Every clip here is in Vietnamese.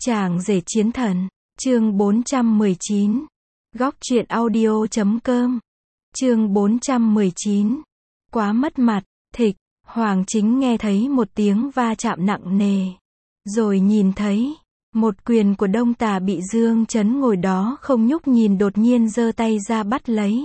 Chàng rể chiến thần, chương 419. Góc truyện audio.com. Chương 419. Quá mất mặt, thịch, Hoàng Chính nghe thấy một tiếng va chạm nặng nề. Rồi nhìn thấy, một quyền của Đông Tà bị Dương Chấn ngồi đó không nhúc nhìn đột nhiên giơ tay ra bắt lấy.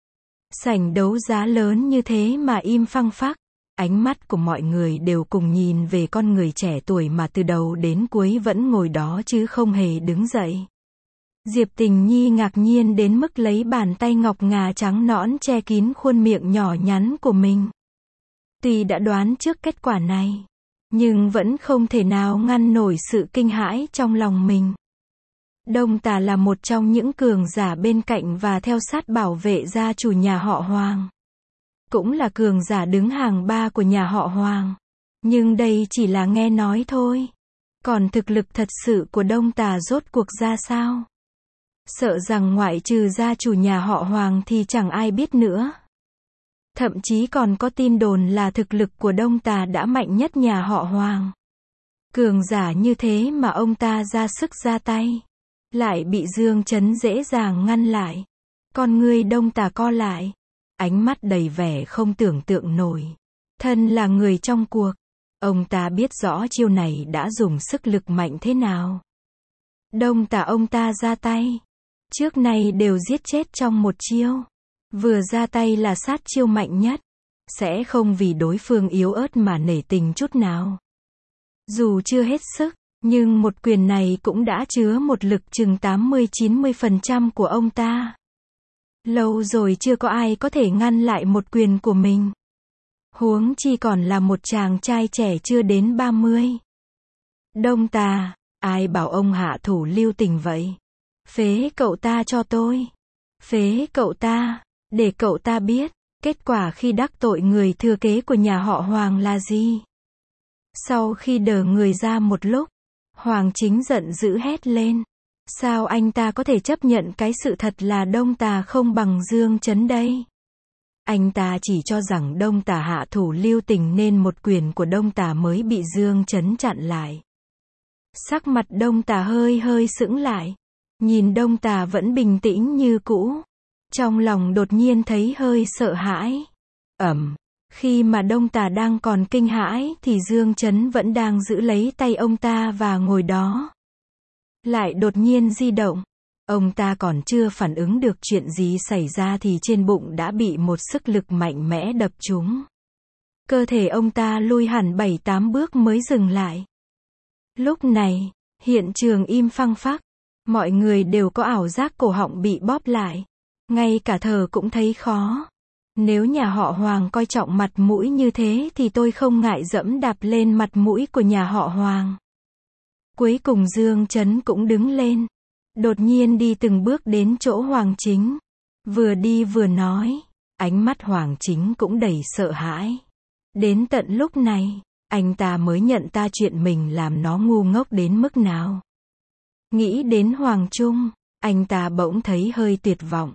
Sảnh đấu giá lớn như thế mà im phăng phắc. Ánh mắt của mọi người đều cùng nhìn về con người trẻ tuổi mà từ đầu đến cuối vẫn ngồi đó chứ không hề đứng dậy. Diệp Tình Nhi ngạc nhiên đến mức lấy bàn tay ngọc ngà trắng nõn che kín khuôn miệng nhỏ nhắn của mình. Tuy đã đoán trước kết quả này, nhưng vẫn không thể nào ngăn nổi sự kinh hãi trong lòng mình. Đông Tà là một trong những cường giả bên cạnh và theo sát bảo vệ gia chủ nhà họ Hoàng. Cũng là cường giả đứng hàng 3 của nhà họ Hoàng. Nhưng đây chỉ là nghe nói thôi. Còn thực lực thật sự của Đông Tà rốt cuộc ra sao? Sợ rằng ngoại trừ gia chủ nhà họ Hoàng thì chẳng ai biết nữa. Thậm chí còn có tin đồn là thực lực của Đông Tà đã mạnh nhất nhà họ Hoàng. Cường giả như thế mà ông ta ra sức ra tay, lại bị Dương Chấn dễ dàng ngăn lại. Con ngươi Đông Tà co lại, ánh mắt đầy vẻ không tưởng tượng nổi. Thân là người trong cuộc, ông ta biết rõ chiêu này đã dùng sức lực mạnh thế nào. Đông Tà ông ta ra tay, trước nay đều giết chết trong một chiêu. Vừa ra tay là sát chiêu mạnh nhất, sẽ không vì đối phương yếu ớt mà nể tình chút nào. Dù chưa hết sức, nhưng một quyền này cũng đã chứa một lực chừng 80-90% của ông ta. Lâu rồi chưa có ai có thể ngăn lại một quyền của mình. Huống chi còn là một chàng trai trẻ chưa đến 30. Đông Tà, ai bảo ông hạ thủ lưu tình vậy? Phế cậu ta cho tôi. Phế cậu ta, để cậu ta biết, kết quả khi đắc tội người thừa kế của nhà họ Hoàng là gì. Sau khi đờ người ra một lúc, Hoàng Chính giận dữ hét lên. Sao anh ta có thể chấp nhận cái sự thật là Đông Tà không bằng Dương Chấn đây? Anh ta chỉ cho rằng Đông Tà hạ thủ lưu tình nên một quyền của Đông Tà mới bị Dương Chấn chặn lại. Sắc mặt Đông Tà hơi sững lại. Nhìn Đông Tà vẫn bình tĩnh như cũ. Trong lòng đột nhiên thấy hơi sợ hãi. Khi mà Đông Tà đang còn kinh hãi thì Dương Chấn vẫn đang giữ lấy tay ông ta và ngồi đó. Lại đột nhiên di động. Ông ta còn chưa phản ứng được chuyện gì xảy ra thì trên bụng đã bị một sức lực mạnh mẽ đập trúng. Cơ thể ông ta lui hẳn 7-8 bước mới dừng lại. Lúc này, hiện trường im phăng phắc. Mọi người đều có ảo giác cổ họng bị bóp lại. Ngay cả thở cũng thấy khó. Nếu nhà họ Hoàng coi trọng mặt mũi như thế thì tôi không ngại dẫm đạp lên mặt mũi của nhà họ Hoàng. Cuối cùng Dương Chấn cũng đứng lên. Đột nhiên đi từng bước đến chỗ Hoàng Chính. Vừa đi vừa nói. Ánh mắt Hoàng Chính cũng đầy sợ hãi. Đến tận lúc này, anh ta mới nhận ra chuyện mình làm nó ngu ngốc đến mức nào. Nghĩ đến Hoàng Trung, anh ta bỗng thấy hơi tuyệt vọng.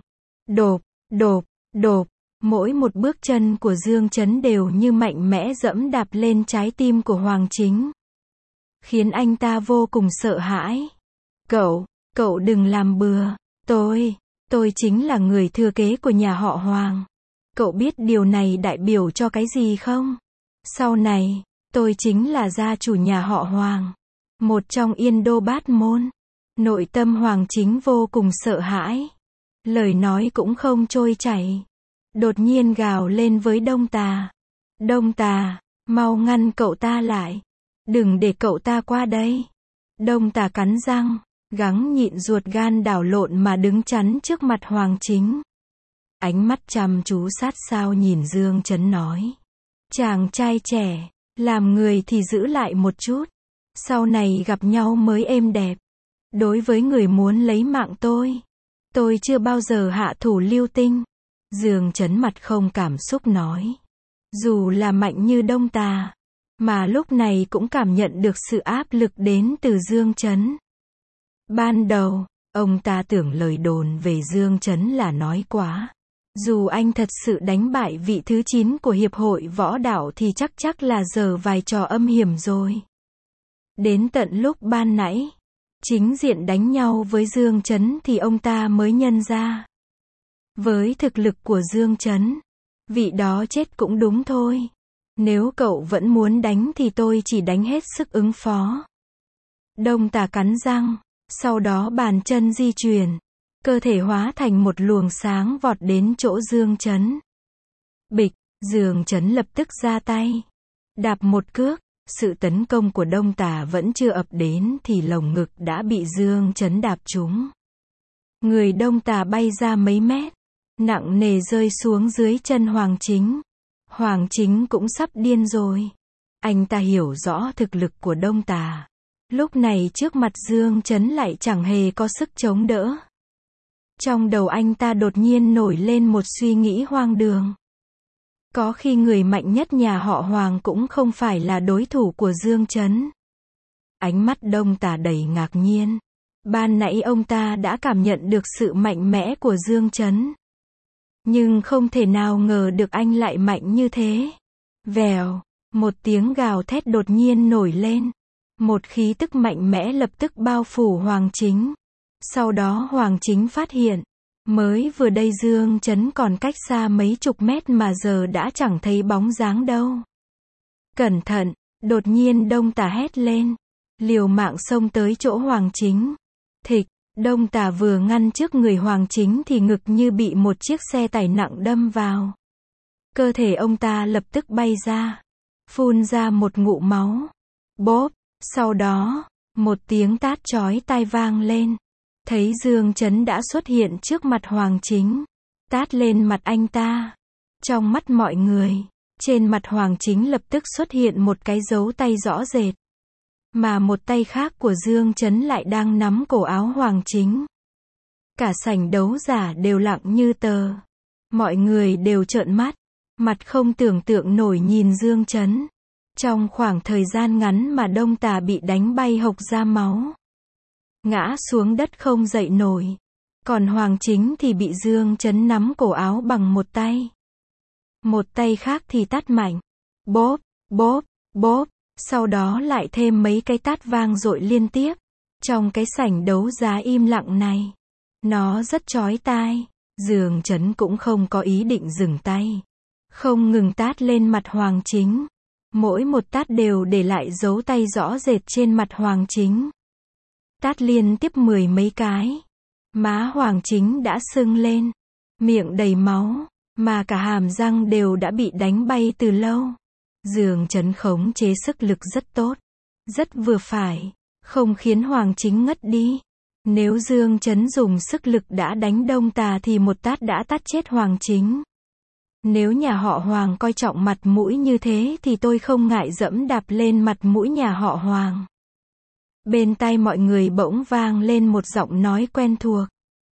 Độp. Mỗi một bước chân của Dương Chấn đều như mạnh mẽ dẫm đạp lên trái tim của Hoàng Chính. Khiến anh ta vô cùng sợ hãi. Cậu đừng làm bừa. Tôi chính là người thừa kế của nhà họ Hoàng. Cậu biết điều này đại biểu cho cái gì không? Sau này, tôi chính là gia chủ nhà họ Hoàng. Một trong Yên Đô Bát Môn. Nội tâm Hoàng Chính vô cùng sợ hãi. Lời nói cũng không trôi chảy. Đột nhiên gào lên với Đông Tà. Đông Tà, mau ngăn cậu ta lại. Đừng để cậu ta qua đây. Đông Tà cắn răng, gắng nhịn ruột gan đảo lộn mà đứng chắn trước mặt Hoàng Chính. Ánh mắt chăm chú sát sao nhìn Dương Chấn nói. Chàng trai trẻ, làm người thì giữ lại một chút. Sau này gặp nhau mới êm đẹp. Đối với người muốn lấy mạng tôi chưa bao giờ hạ thủ lưu tình. Dương Chấn mặt không cảm xúc nói. Dù là mạnh như Đông Tà, mà lúc này cũng cảm nhận được sự áp lực đến từ Dương Chấn. Ban đầu, ông ta tưởng lời đồn về Dương Chấn là nói quá. Dù anh thật sự đánh bại vị thứ 9 của Hiệp hội Võ Đạo thì chắc là giở vài trò âm hiểm rồi. Đến tận lúc ban nãy, chính diện đánh nhau với Dương Chấn thì ông ta mới nhận ra. Với thực lực của Dương Chấn, vị đó chết cũng đúng thôi. Nếu cậu vẫn muốn đánh thì tôi chỉ đánh hết sức ứng phó. Đông Tà cắn răng, sau đó bàn chân di chuyển, cơ thể hóa thành một luồng sáng vọt đến chỗ Dương Chấn. Bịch, Dương Chấn lập tức ra tay, đạp một cước. Sự tấn công của Đông Tà vẫn chưa ập đến thì lồng ngực đã bị Dương Chấn đạp trúng. Người Đông Tà bay ra mấy mét, nặng nề rơi xuống dưới chân Hoàng Chính. Hoàng Chính cũng sắp điên rồi. Anh ta hiểu rõ thực lực của Đông Tà. Lúc này trước mặt Dương Chấn lại chẳng hề có sức chống đỡ. Trong đầu anh ta đột nhiên nổi lên một suy nghĩ hoang đường. Có khi người mạnh nhất nhà họ Hoàng cũng không phải là đối thủ của Dương Chấn. Ánh mắt Đông Tà đầy ngạc nhiên. Ban nãy ông ta đã cảm nhận được sự mạnh mẽ của Dương Chấn. Nhưng không thể nào ngờ được anh lại mạnh như thế. Vèo, một tiếng gào thét đột nhiên nổi lên. Một khí tức mạnh mẽ lập tức bao phủ Hoàng Chính. Sau đó Hoàng Chính phát hiện, mới vừa đây Dương Chấn còn cách xa mấy chục mét mà giờ đã chẳng thấy bóng dáng đâu. Cẩn thận, đột nhiên Đông Tà hét lên, liều mạng xông tới chỗ Hoàng Chính. Thịch, Đông Tà vừa ngăn trước người Hoàng Chính thì ngực như bị một chiếc xe tải nặng đâm vào. Cơ thể ông ta lập tức bay ra, phun ra một ngụm máu. Bốp, sau đó, một tiếng tát chói tai vang lên. Thấy Dương Chấn đã xuất hiện trước mặt Hoàng Chính, tát lên mặt anh ta. Trong mắt mọi người, trên mặt Hoàng Chính lập tức xuất hiện một cái dấu tay rõ rệt. Mà một tay khác của Dương Chấn lại đang nắm cổ áo Hoàng Chính. Cả sảnh đấu giả đều lặng như tờ. Mọi người đều trợn mắt, mặt không tưởng tượng nổi nhìn Dương Chấn. Trong khoảng thời gian ngắn mà Đông Tà bị đánh bay hộc ra máu, ngã xuống đất không dậy nổi. Còn Hoàng Chính thì bị Dương Chấn nắm cổ áo bằng một tay. Một tay khác thì tát mạnh. Bốp, bốp, bốp. Sau đó lại thêm mấy cái tát vang dội liên tiếp. Trong cái sảnh đấu giá im lặng này, nó rất chói tai. Dương Chấn cũng không có ý định dừng tay, không ngừng tát lên mặt Hoàng Chính. Mỗi một tát đều để lại dấu tay rõ rệt trên mặt Hoàng Chính. Tát liên tiếp 10 mấy cái. Má Hoàng Chính đã sưng lên, miệng đầy máu, mà cả hàm răng đều đã bị đánh bay từ lâu. Dương Chấn khống chế sức lực rất tốt, rất vừa phải, không khiến Hoàng Chính ngất đi. Nếu Dương Chấn dùng sức lực đã đánh Đông Tà thì một tát đã tát chết Hoàng Chính. Nếu nhà họ Hoàng coi trọng mặt mũi như thế thì tôi không ngại dẫm đạp lên mặt mũi nhà họ Hoàng. Bên tai mọi người bỗng vang lên một giọng nói quen thuộc.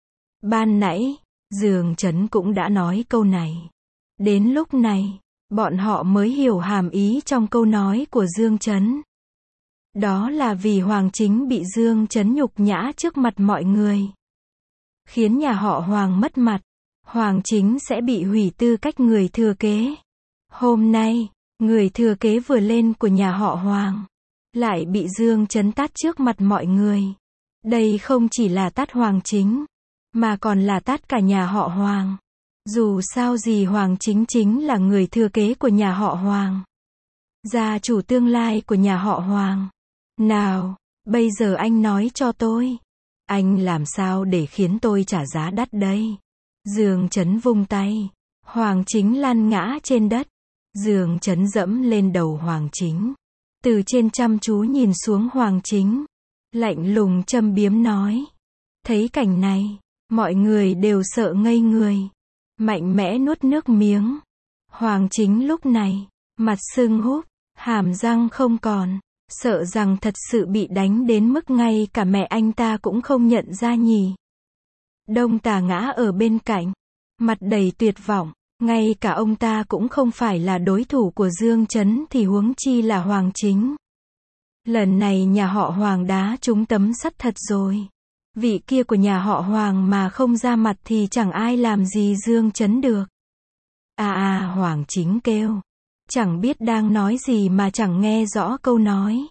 Ban nãy, Dương Chấn cũng đã nói câu này. Đến lúc này, bọn họ mới hiểu hàm ý trong câu nói của Dương Chấn. Đó là vì Hoàng Chính bị Dương Chấn nhục nhã trước mặt mọi người, khiến nhà họ Hoàng mất mặt. Hoàng Chính sẽ bị hủy tư cách người thừa kế. Hôm nay, người thừa kế vừa lên của nhà họ Hoàng lại bị Dương Chấn tát trước mặt mọi người. Đây không chỉ là tát Hoàng Chính, mà còn là tát cả nhà họ Hoàng. Dù sao gì Hoàng Chính chính là người thừa kế của nhà họ Hoàng, gia chủ tương lai của nhà họ Hoàng. Nào, bây giờ anh nói cho tôi, anh làm sao để khiến tôi trả giá đắt đây? Dương Chấn vung tay, Hoàng Chính lăn ngã trên đất. Dương Chấn dẫm lên đầu Hoàng Chính, từ trên chăm chú nhìn xuống Hoàng Chính, lạnh lùng châm biếm nói. Thấy cảnh này, mọi người đều sợ ngây người, mạnh mẽ nuốt nước miếng. Hoàng Chính lúc này, mặt sưng húp, hàm răng không còn, sợ rằng thật sự bị đánh đến mức ngay cả mẹ anh ta cũng không nhận ra nhỉ. Đông Tà ngã ở bên cạnh, mặt đầy tuyệt vọng, ngay cả ông ta cũng không phải là đối thủ của Dương Chấn thì huống chi là Hoàng Chính. Lần này nhà họ Hoàng đá trúng tấm sắt thật rồi. Vị kia của nhà họ Hoàng mà không ra mặt thì chẳng ai làm gì Dương Chấn được. Hoàng Chính kêu. Chẳng biết đang nói gì mà chẳng nghe rõ câu nói.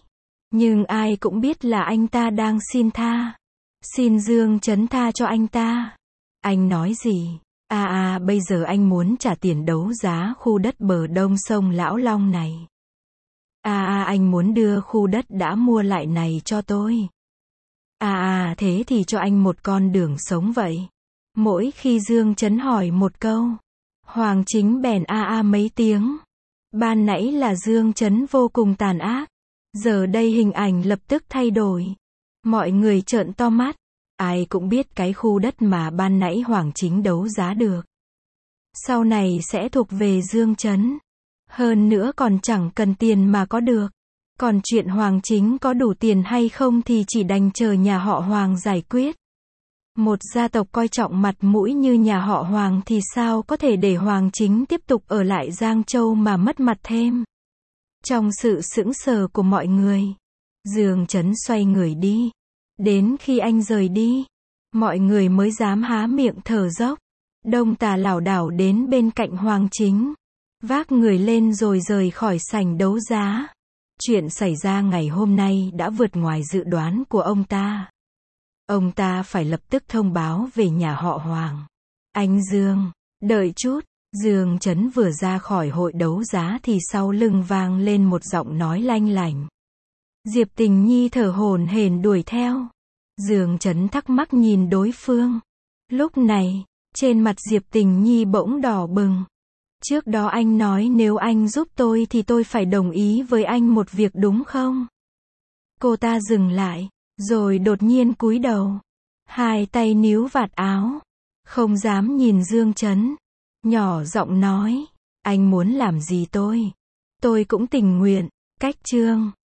Nhưng ai cũng biết là anh ta đang xin tha. Xin Dương Chấn tha cho anh ta. Anh nói gì? Bây giờ anh muốn trả tiền đấu giá khu đất bờ đông sông Lão Long này. Anh muốn đưa khu đất đã mua lại này cho tôi. Thế thì cho anh một con đường sống vậy. Mỗi khi Dương Chấn hỏi một câu, Hoàng Chính bèn mấy tiếng. Ban nãy là Dương Chấn vô cùng tàn ác. Giờ đây hình ảnh lập tức thay đổi. Mọi người trợn to mắt. Ai cũng biết cái khu đất mà ban nãy Hoàng Chính đấu giá được, sau này sẽ thuộc về Dương Chấn. Hơn nữa còn chẳng cần tiền mà có được. Còn chuyện Hoàng Chính có đủ tiền hay không thì chỉ đành chờ nhà họ Hoàng giải quyết. Một gia tộc coi trọng mặt mũi như nhà họ Hoàng thì sao có thể để Hoàng Chính tiếp tục ở lại Giang Châu mà mất mặt thêm. Trong sự sững sờ của mọi người, Dương Chấn xoay người đi. Đến khi anh rời đi, mọi người mới dám há miệng thở dốc. Đông Tà lảo đảo đến bên cạnh Hoàng Chính, vác người lên rồi rời khỏi sảnh đấu giá. Chuyện xảy ra ngày hôm nay đã vượt ngoài dự đoán của ông ta. Ông ta phải lập tức thông báo về nhà họ Hoàng. Anh Dương, đợi chút. Dương Chấn vừa ra khỏi hội đấu giá thì sau lưng vang lên một giọng nói lanh lảnh. Diệp Tình Nhi thở hổn hển đuổi theo. Dương Chấn thắc mắc nhìn đối phương. Lúc này, trên mặt Diệp Tình Nhi bỗng đỏ bừng. Trước đó anh nói nếu anh giúp tôi thì tôi phải đồng ý với anh một việc đúng không? Cô ta dừng lại, rồi đột nhiên cúi đầu. Hai tay níu vạt áo. Không dám nhìn Dương Chấn. Nhỏ giọng nói. Anh muốn làm gì tôi cũng tình nguyện. Cách chương